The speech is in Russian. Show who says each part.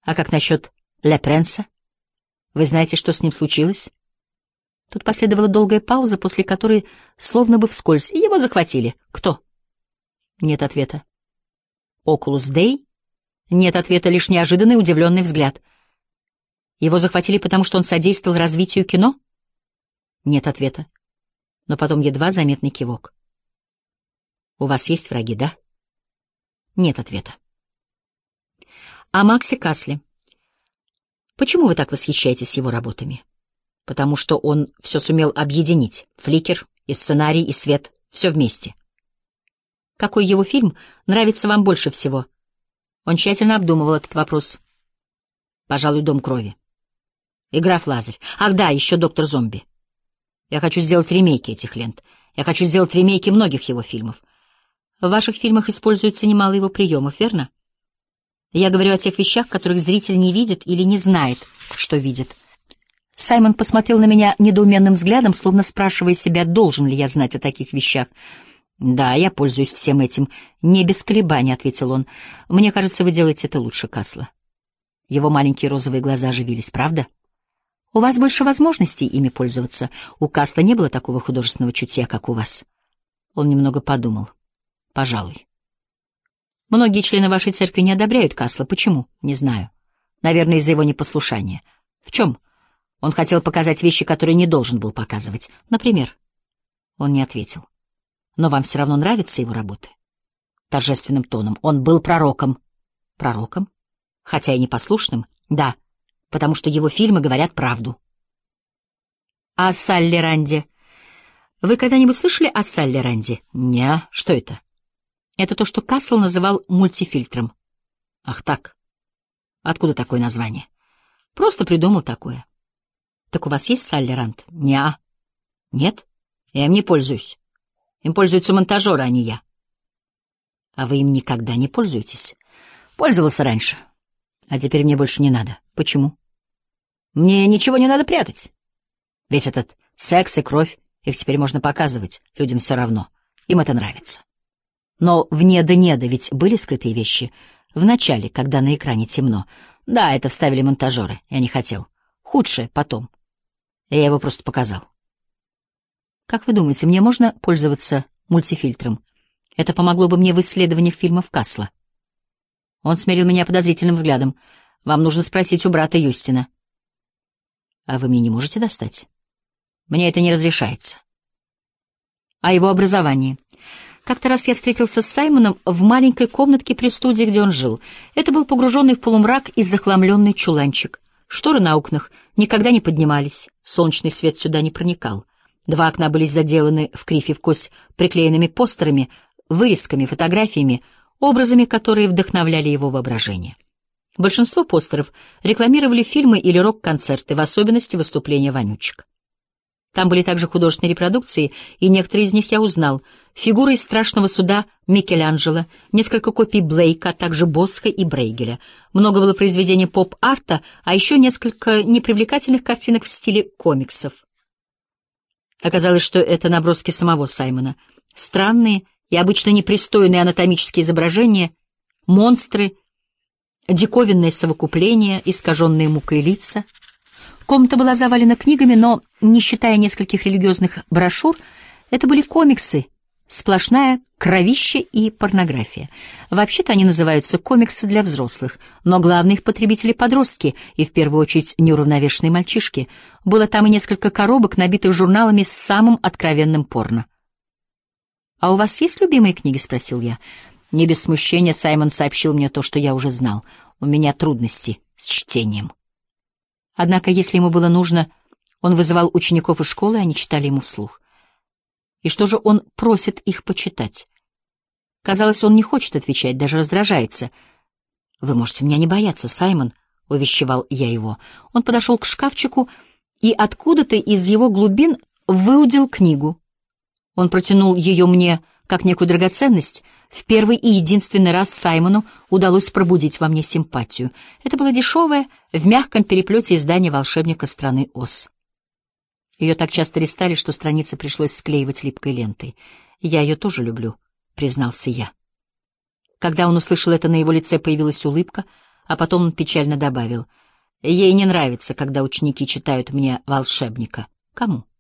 Speaker 1: А как насчет Ле Пренса? Вы знаете, что с ним случилось? Тут последовала долгая пауза, после которой, словно бы вскользь, его захватили. Кто? Нет ответа. Окулус Дей? Нет ответа, лишь неожиданный удивленный взгляд. Его захватили, потому что он содействовал развитию кино? Нет ответа. Но потом едва заметный кивок. У вас есть враги, да? Нет ответа. О Максе Касле. Почему вы так восхищаетесь его работами? Потому что он все сумел объединить. Фликер, и сценарий, и свет. Все вместе. Какой его фильм нравится вам больше всего? Он тщательно обдумывал этот вопрос. Пожалуй, «Дом крови». И «Граф Лазарь». Ах да, еще «Доктор Зомби». Я хочу сделать ремейки этих лент. Я хочу сделать ремейки многих его фильмов. В ваших фильмах используется немало его приемов, верно? Я говорю о тех вещах, которых зритель не видит или не знает, что видит. Саймон посмотрел на меня недоуменным взглядом, словно спрашивая себя, должен ли я знать о таких вещах. «Да, я пользуюсь всем этим. Не без колебаний», — ответил он. «Мне кажется, вы делаете это лучше Касла». Его маленькие розовые глаза оживились, правда? «У вас больше возможностей ими пользоваться. У Касла не было такого художественного чутья, как у вас». Он немного подумал. «Пожалуй». «Многие члены вашей церкви не одобряют Касла. Почему? Не знаю. Наверное, из-за его непослушания. В чем? Он хотел показать вещи, которые не должен был показывать. Например?» Он не ответил. «Но вам все равно нравятся его работы?» Торжественным тоном. «Он был пророком». «Пророком? Хотя и непослушным?» «Да, потому что его фильмы говорят правду». «А о Салли Ранди? Вы когда-нибудь слышали о Салли Ранди?» «Не, что это?» «Это то, что Касл называл мультифильтром». «Ах так. Откуда такое название?» «Просто придумал такое». «Так у вас есть Салли Ранд?» «Не-а». «Нет? Я им не пользуюсь. Им пользуются монтажеры, а не я». «А вы им никогда не пользуетесь?» «Пользовался раньше. А теперь мне больше не надо». «Почему?» «Мне ничего не надо прятать. Весь этот секс и кровь, их теперь можно показывать. Людям все равно. Им это нравится». «Но в «Неда-неда» ведь были скрытые вещи. В начале, когда на экране темно. Да, это вставили монтажеры. Я не хотел. Худшее потом. Я его просто показал». «Как вы думаете, мне можно пользоваться мультифильтром? Это помогло бы мне в исследованиях фильмов Касла». Он смерил меня подозрительным взглядом. «Вам нужно спросить у брата Юстина». «А вы мне не можете достать?» «Мне это не разрешается». «О его образовании?» Как-то раз я встретился с Саймоном в маленькой комнатке при студии, где он жил. Это был погруженный в полумрак и захламленный чуланчик. Шторы на окнах никогда не поднимались, солнечный свет сюда не проникал. Два окна были заделаны в кривь и в кость приклеенными постерами, вырезками, фотографиями, образами, которые вдохновляли его воображение. Большинство постеров рекламировали фильмы или рок-концерты, в особенности выступления вонючек. Там были также художественные репродукции, и некоторые из них я узнал. Фигуры из «Страшного суда» Микеланджело, несколько копий Блейка, а также Босха и Брейгеля. Много было произведений поп-арта, а еще несколько непривлекательных картинок в стиле комиксов. Оказалось, что это наброски самого Саймона. Странные и обычно непристойные анатомические изображения, монстры, диковинные совокупления, искаженные мукой лица. Комната была завалена книгами, но, не считая нескольких религиозных брошюр, это были комиксы, сплошная кровища и порнография. Вообще-то они называются комиксы для взрослых, но главные их потребители — подростки, и в первую очередь неуравновешенные мальчишки. Было там и несколько коробок, набитых журналами с самым откровенным порно. «А у вас есть любимые книги?» — спросил я. Не без смущения Саймон сообщил мне то, что я уже знал. У меня трудности с чтением. Однако, если ему было нужно, он вызывал учеников из школы, и они читали ему вслух. И что же он просит их почитать? Казалось, он не хочет отвечать, даже раздражается. «Вы можете меня не бояться, Саймон», — увещевал я его. Он подошел к шкафчику и откуда-то из его глубин выудил книгу. Он протянул ее мне как некую драгоценность. В первый и единственный раз Саймону удалось пробудить во мне симпатию. Это было дешевое, в мягком переплете издание «Волшебника страны Оз». Ее так часто листали, что страницы пришлось склеивать липкой лентой. «Я ее тоже люблю», — признался я. Когда он услышал это, на его лице появилась улыбка, А потом он печально добавил: «Ей не нравится, когда ученики читают мне «Волшебника». Кому?